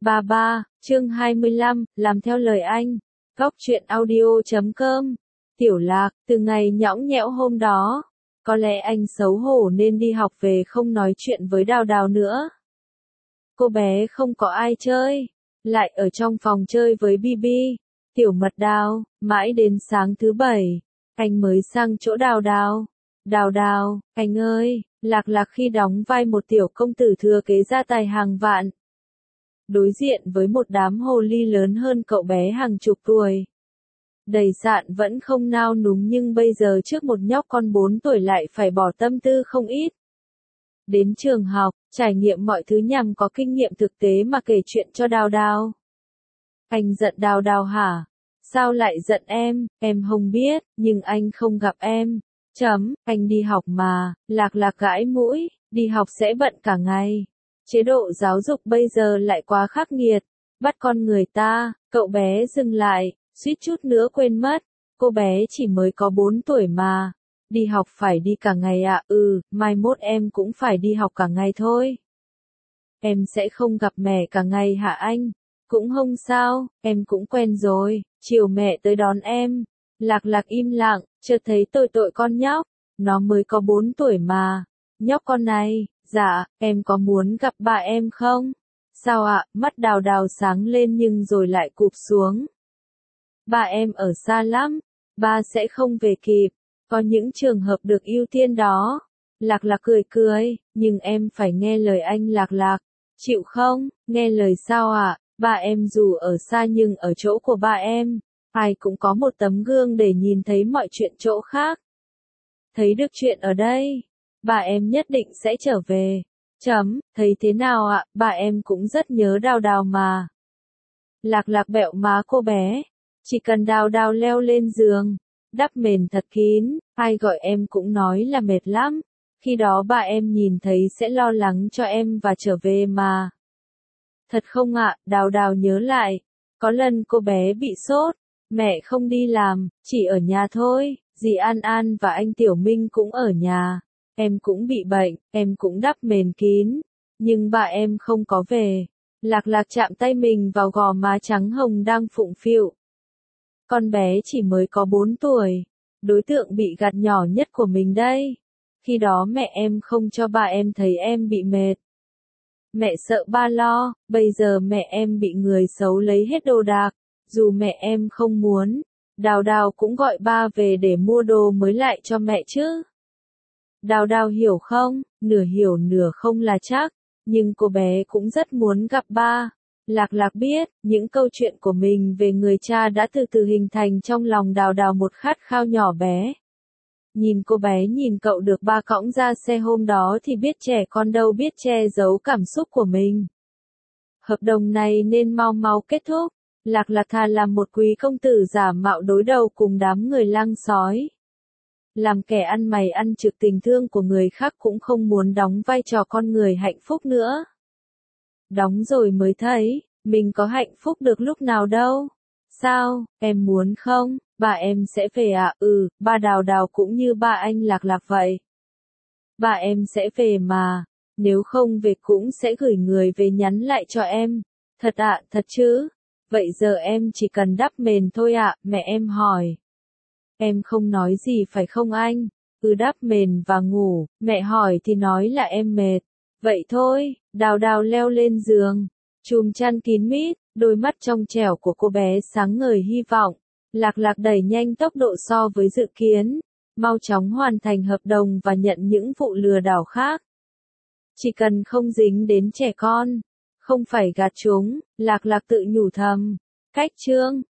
33, chương 25, làm theo lời anh. Góc truyện audio.com. Tiểu Lạc, từ ngày nhõng nhẽo hôm đó, có lẽ anh xấu hổ nên đi học về không nói chuyện với Đào Đào nữa. Cô bé không có ai chơi, lại ở trong phòng chơi với Bibi, Tiểu Mật Đào, mãi đến sáng thứ Bảy, anh mới sang chỗ Đào Đào. Đào Đào, anh ơi, Lạc Lạc khi đóng vai một tiểu công tử thừa kế gia tài hàng vạn. Đối diện với một đám hồ ly lớn hơn cậu bé hàng chục tuổi. Đầy dạn vẫn không nao núng nhưng bây giờ trước một nhóc con 4 tuổi lại phải bỏ tâm tư không ít. Đến trường học, trải nghiệm mọi thứ nhằm có kinh nghiệm thực tế mà kể chuyện cho Đào Đào. Anh giận Đào Đào hả? Sao lại giận em không biết, nhưng anh không gặp em. Anh đi học mà, Lạc Lạc gãi mũi, đi học sẽ bận cả ngày. Chế độ giáo dục bây giờ lại quá khắc nghiệt, bắt con người ta, cậu bé dừng lại, suýt chút nữa quên mất, cô bé chỉ mới có 4 tuổi mà, đi học phải đi cả ngày à, mai mốt em cũng phải đi học cả ngày thôi. Em sẽ không gặp mẹ cả ngày hả anh? Cũng không sao, em cũng quen rồi, chiều mẹ tới đón em. Lạc Lạc im lặng, chợt thấy tội con nhóc, nó mới có 4 tuổi mà, nhóc con này. Dạ, em có muốn gặp ba em không? Sao ạ? Mắt Đào Đào sáng lên nhưng rồi lại cụp xuống. Ba em ở xa lắm, ba sẽ không về kịp, có những trường hợp được ưu tiên đó. Lạc Lạc cười, nhưng em phải nghe lời anh Lạc Lạc, chịu không? Nghe lời sao ạ? Ba em dù ở xa nhưng ở chỗ của ba em, ai cũng có một tấm gương để nhìn thấy mọi chuyện chỗ khác. Thấy được chuyện ở đây. Bà em nhất định sẽ trở về. Thấy thế nào ạ? Bà em cũng rất nhớ Đào Đào mà. Lạc Lạc bẹo má cô bé. Chỉ cần Đào Đào leo lên giường, đắp mền thật kín, ai gọi em cũng nói là mệt lắm. Khi đó bà em nhìn thấy sẽ lo lắng cho em và trở về mà. Thật không ạ? Đào Đào nhớ lại. Có lần cô bé bị sốt, mẹ không đi làm, chỉ ở nhà thôi. Dì An An và anh Tiểu Minh cũng ở nhà. Em cũng bị bệnh, em cũng đắp mền kín, nhưng bà em không có về. Lạc Lạc chạm tay mình vào gò má trắng hồng đang phụng phịu. Con bé chỉ mới có 4 tuổi, đối tượng bị gạt nhỏ nhất của mình đây. Khi đó mẹ em không cho bà em thấy em bị mệt. Mẹ sợ ba lo, bây giờ mẹ em bị người xấu lấy hết đồ đạc, dù mẹ em không muốn. Đào Đào cũng gọi ba về để mua đồ mới lại cho mẹ chứ. Đào Đào hiểu không? Nửa hiểu nửa không là chắc, nhưng cô bé cũng rất muốn gặp ba. Lạc Lạc biết, những câu chuyện của mình về người cha đã từ từ hình thành trong lòng Đào Đào một khát khao nhỏ bé. Nhìn cô bé nhìn cậu được ba cõng ra xe hôm đó thì biết trẻ con đâu biết che giấu cảm xúc của mình. Hợp đồng này nên mau kết thúc. Lạc Lạc thà làm một quý công tử giả mạo đối đầu cùng đám người lang sói. Làm kẻ ăn mày ăn trực tình thương của người khác cũng không muốn đóng vai trò con người hạnh phúc nữa. Đóng rồi mới thấy, mình có hạnh phúc được lúc nào đâu. Sao, em muốn không? Ba em sẽ về à? Ba Đào Đào cũng như ba anh Lạc Lạc vậy. Ba em sẽ về mà, nếu không về cũng sẽ gửi người về nhắn lại cho em. Thật ạ, thật chứ? Vậy giờ em chỉ cần đắp mền thôi ạ, mẹ em hỏi. Em không nói gì phải không anh? Đắp mền và ngủ, mẹ hỏi thì nói là em mệt. Vậy thôi, Đào Đào leo lên giường, chùm chăn kín mít, đôi mắt trong trẻo của cô bé sáng ngời hy vọng. Lạc Lạc đẩy nhanh tốc độ so với dự kiến, mau chóng hoàn thành hợp đồng và nhận những vụ lừa đảo khác. Chỉ cần không dính đến trẻ con, không phải gạt chúng, Lạc Lạc tự nhủ thầm. Cách chương